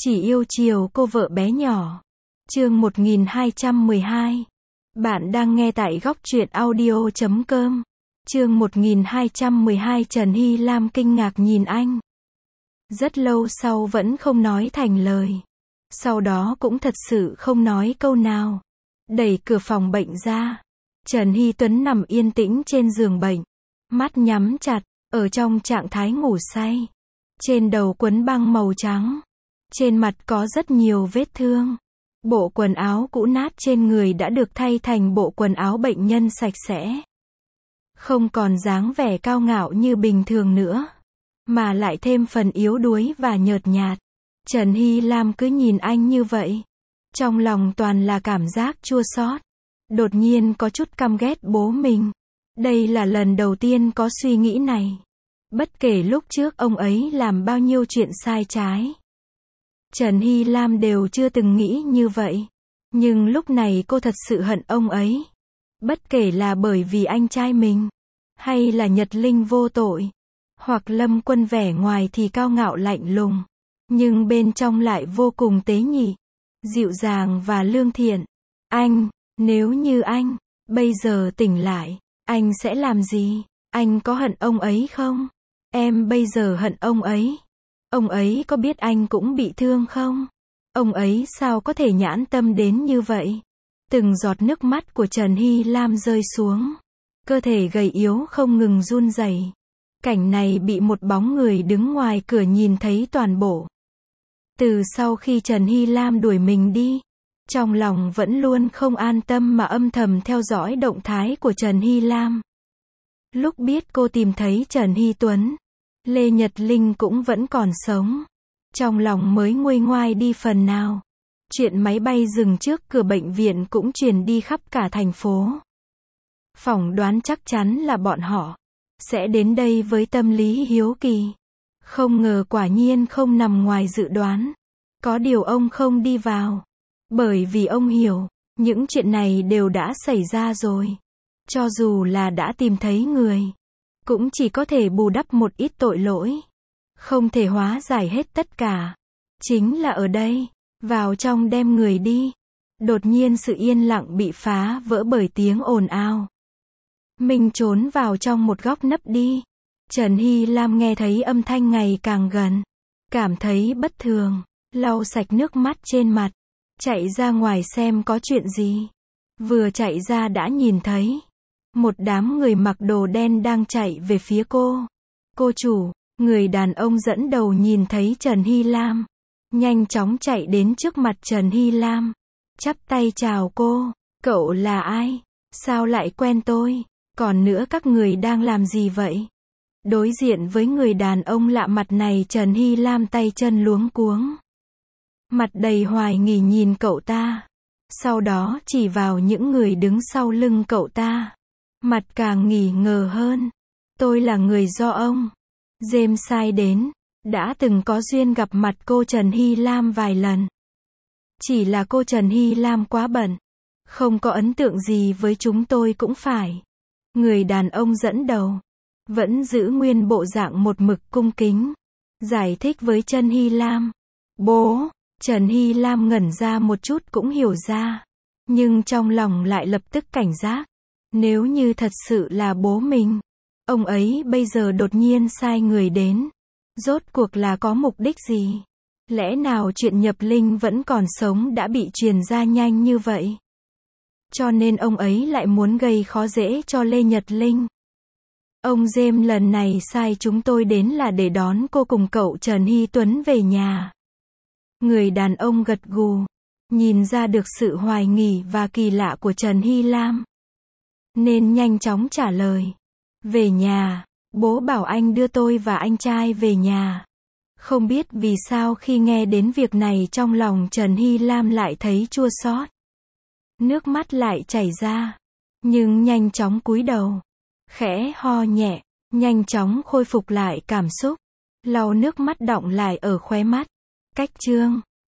Chỉ yêu chiều cô vợ bé nhỏ. Chương 1212. Bạn đang nghe tại góc truyện audio.com. Chương 1212. Trần Hy Lam kinh ngạc nhìn anh. Rất lâu sau vẫn không nói thành lời. Sau đó cũng thật sự không nói câu nào. Đẩy cửa phòng bệnh ra. Trần Hy Tuấn nằm yên tĩnh trên giường bệnh. Mắt nhắm chặt, ở trong trạng thái ngủ say. Trên đầu quấn băng màu trắng. Trên mặt có rất nhiều vết thương. Bộ quần áo cũ nát trên người đã được thay thành bộ quần áo bệnh nhân sạch sẽ. Không còn dáng vẻ cao ngạo như bình thường nữa, mà lại thêm phần yếu đuối và nhợt nhạt. Trần Hy Lam cứ nhìn anh như vậy. Trong lòng toàn là cảm giác chua xót. Đột nhiên có chút căm ghét bố mình. Đây là lần đầu tiên có suy nghĩ này. Bất kể lúc trước ông ấy làm bao nhiêu chuyện sai trái, Trần Hy Lam đều chưa từng nghĩ như vậy. Nhưng lúc này cô thật sự hận ông ấy. Bất kể là bởi vì anh trai mình, hay là Nhật Linh vô tội, hoặc Lâm Quân vẻ ngoài thì cao ngạo lạnh lùng, nhưng bên trong lại vô cùng tế nhị, dịu dàng và lương thiện. Anh, nếu như anh, bây giờ tỉnh lại, anh sẽ làm gì? Anh có hận ông ấy không? Em bây giờ hận ông ấy. Ông ấy có biết anh cũng bị thương không? Ông ấy sao có thể nhẫn tâm đến như vậy? Từng giọt nước mắt của Trần Hy Lam rơi xuống. Cơ thể gầy yếu không ngừng run rẩy. Cảnh này bị một bóng người đứng ngoài cửa nhìn thấy toàn bộ. Từ sau khi Trần Hy Lam đuổi mình đi, trong lòng vẫn luôn không an tâm mà âm thầm theo dõi động thái của Trần Hy Lam. Lúc biết cô tìm thấy Trần Hy Tuấn, Lê Nhật Linh cũng vẫn còn sống. Trong lòng mới nguôi ngoai đi phần nào. Chuyện máy bay dừng trước cửa bệnh viện cũng truyền đi khắp cả thành phố. Phỏng đoán chắc chắn là bọn họ sẽ đến đây với tâm lý hiếu kỳ. Không ngờ quả nhiên không nằm ngoài dự đoán. Có điều ông không đi vào. Bởi vì ông hiểu, những chuyện này đều đã xảy ra rồi. Cho dù là đã tìm thấy người, cũng chỉ có thể bù đắp một ít tội lỗi. Không thể hóa giải hết tất cả. Chính là ở đây, vào trong đem người đi. Đột nhiên sự yên lặng bị phá vỡ bởi tiếng ồn ào. Mình trốn vào trong một góc nấp đi. Trần Hy Lam nghe thấy âm thanh ngày càng gần. Cảm thấy bất thường, lau sạch nước mắt trên mặt. Chạy ra ngoài xem có chuyện gì. Vừa chạy ra đã nhìn thấy một đám người mặc đồ đen đang chạy về phía cô. Cô chủ, người đàn ông dẫn đầu nhìn thấy Trần Hy Lam. Nhanh chóng chạy đến trước mặt Trần Hy Lam. Chắp tay chào cô. Cậu là ai? Sao lại quen tôi? Còn nữa các người đang làm gì vậy? Đối diện với người đàn ông lạ mặt này, Trần Hy Lam tay chân luống cuống. Mặt đầy hoài nghi nhìn cậu ta. Sau đó chỉ vào những người đứng sau lưng cậu ta. Mặt càng nghi ngờ hơn. Tôi là người do ông James sai đến. Đã từng có duyên gặp mặt cô Trần Hy Lam vài lần. Chỉ là cô Trần Hy Lam quá bận, không có ấn tượng gì với chúng tôi cũng phải. Người đàn ông dẫn đầu vẫn giữ nguyên bộ dạng một mực cung kính, giải thích với Trần Hy Lam. Bố. Trần Hy Lam ngẩn ra một chút cũng hiểu ra. Nhưng trong lòng lại lập tức cảnh giác. Nếu như thật sự là bố mình, ông ấy bây giờ đột nhiên sai người đến. Rốt cuộc là có mục đích gì? Lẽ nào chuyện Nhập Linh vẫn còn sống đã bị truyền ra nhanh như vậy? Cho nên ông ấy lại muốn gây khó dễ cho Lê Nhật Linh. Ông James lần này sai chúng tôi đến là để đón cô cùng cậu Trần Hy Tuấn về nhà. Người đàn ông gật gù, nhìn ra được sự hoài nghi và kỳ lạ của Trần Hy Lam, nên nhanh chóng trả lời. Về nhà, bố bảo anh đưa tôi và anh trai về nhà. Không biết vì sao khi nghe đến việc này trong lòng Trần Hy Lam lại thấy chua xót. Nước mắt lại chảy ra. Nhưng nhanh chóng cúi đầu, khẽ ho nhẹ, nhanh chóng khôi phục lại cảm xúc. Lau nước mắt đọng lại ở khóe mắt. Cách chương